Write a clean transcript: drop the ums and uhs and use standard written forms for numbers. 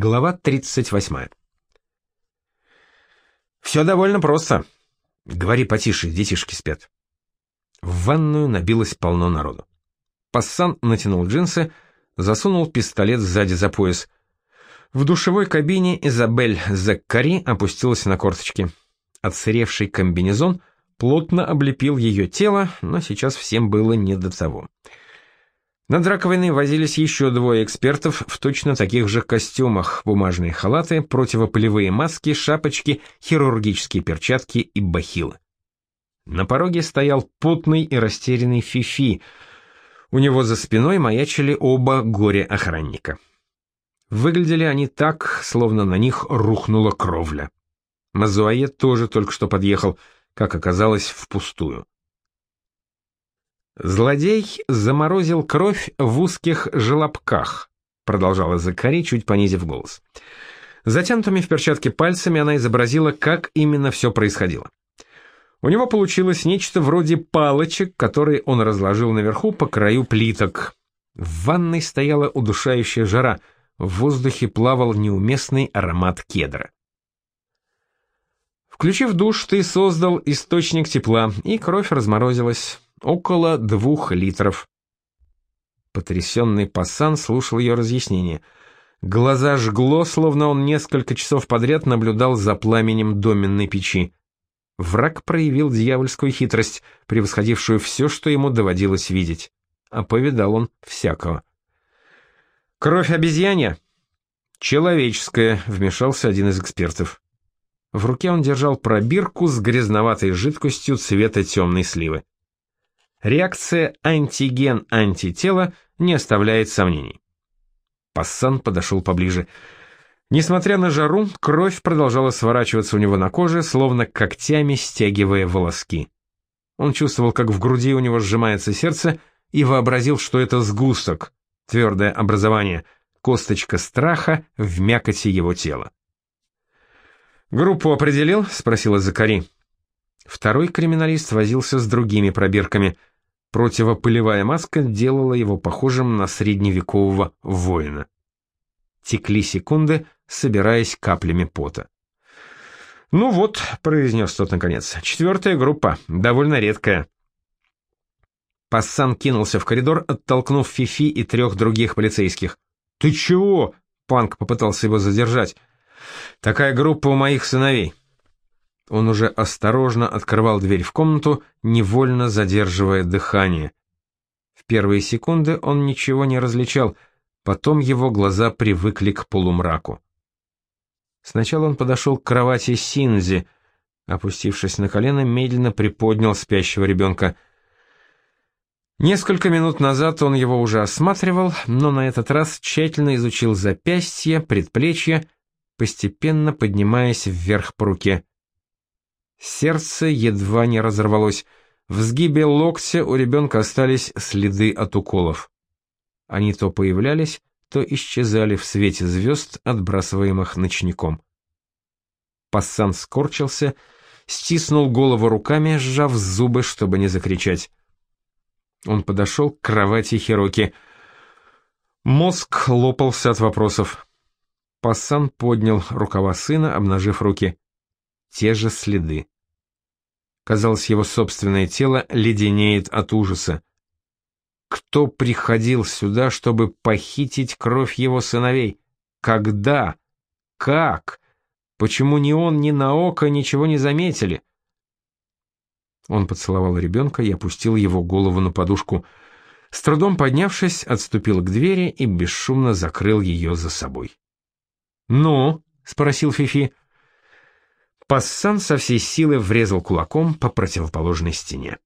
Глава 38. «Все довольно просто. Говори потише, детишки спят». В ванную набилось полно народу. Пассан натянул джинсы, засунул пистолет сзади за пояс. В душевой кабине Изабель Заккари опустилась на корточки. Отсыревший комбинезон плотно облепил ее тело, но сейчас всем было не до того. Над раковиной возились еще двое экспертов в точно таких же костюмах: бумажные халаты, противопылевые маски, шапочки, хирургические перчатки и бахилы. На пороге стоял потный и растерянный Фифи. У него за спиной маячили оба горе-охранника. Выглядели они так, словно на них рухнула кровля. Мазуае тоже только что подъехал, как оказалось, впустую. «Злодей заморозил кровь в узких желобках», — продолжала Заккари, чуть понизив голос. Затянутыми в перчатки пальцами она изобразила, как именно все происходило. У него получилось нечто вроде палочек, которые он разложил наверху по краю плиток. В ванной стояла удушающая жара, в воздухе плавал неуместный аромат кедра. Включив душ, ты создал источник тепла, и кровь разморозилась. Около 2 литров. Потрясенный Пассан слушал ее разъяснение. Глаза жгло, словно он несколько часов подряд наблюдал за пламенем доменной печи. Враг проявил дьявольскую хитрость, превосходившую все, что ему доводилось видеть. А повидал он всякого. «Кровь обезьянья?» «Человеческая», — вмешался один из экспертов. В руке он держал пробирку с грязноватой жидкостью цвета темной сливы. Реакция антиген-антитела не оставляет сомнений. Пассан подошел поближе. Несмотря на жару, кровь продолжала сворачиваться у него на коже, словно когтями стягивая волоски. Он чувствовал, как в груди у него сжимается сердце, и вообразил, что это сгусток, твердое образование, косточка страха в мякоти его тела. «Группу определил?» — спросила Заккари. Второй криминалист возился с другими пробирками. Противопылевая маска делала его похожим на средневекового воина. Текли секунды, собираясь каплями пота. «Ну вот», — произнес тот наконец, — «4-я группа, довольно редкая». Пассан кинулся в коридор, оттолкнув Фифи и 3 других полицейских. «Ты чего?» — Панк попытался его задержать. «Такая группа у моих сыновей». Он уже осторожно открывал дверь в комнату, невольно задерживая дыхание. В первые секунды он ничего не различал, потом его глаза привыкли к полумраку. Сначала он подошел к кровати Синзи, опустившись на колено, медленно приподнял спящего ребенка. Несколько минут назад он его уже осматривал, но на этот раз тщательно изучил запястье, предплечье, постепенно поднимаясь вверх по руке. Сердце едва не разорвалось. В сгибе локтя у ребенка остались следы от уколов. Они то появлялись, то исчезали в свете звезд, отбрасываемых ночником. Пассан скорчился, стиснул голову руками, сжав зубы, чтобы не закричать. Он подошел к кровати Хироки. Мозг лопался от вопросов. Пассан поднял рукава сына, обнажив руки. Те же следы. Казалось, его собственное тело леденеет от ужаса. Кто приходил сюда, чтобы похитить кровь его сыновей? Когда? Как? Почему ни он, ни Наока ничего не заметили? Он поцеловал ребенка и опустил его голову на подушку. С трудом поднявшись, отступил к двери и бесшумно закрыл ее за собой. «Ну?» — спросил Фифи. Пассан со всей силы врезал кулаком по противоположной стене.